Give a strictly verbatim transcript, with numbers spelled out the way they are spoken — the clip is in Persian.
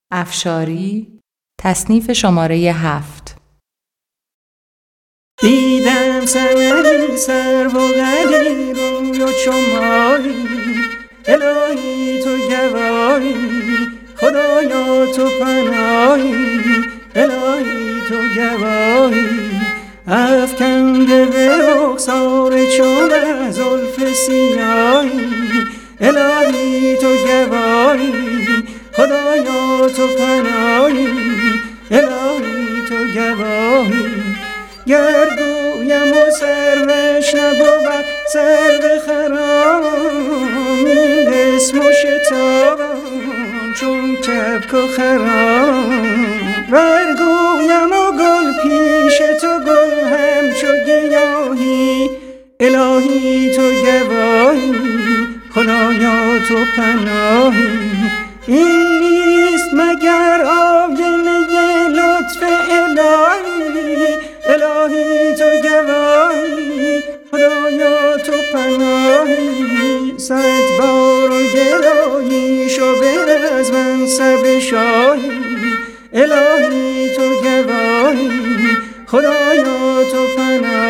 افشاری، تصنیف شماره هفت. دیدم سنری سر و قدی روی و چمایی، الهی تو گواهی، خدایا تو پناهی، الهی تو گواهی. افکنده به رخسار چون از زلف سیاهی، الهی تو گواهی، خدایا تو پناهی، الهی تو گواهی. گر گویم و سرش نبود سر خرام، این اسم و شتابم چون کبک و خرام. ور گویم و گل پیش تو گل همچو گیاهی، الهی تو گواهی، خدایا تو پناهی. این نیست مگر آینه لطف الهی، الهی تو گواهی، خدایا تو پناهی. صد بار و گدایی شو به از منصب شاهی، الهی تو گواهی، خدایا تو پناهی.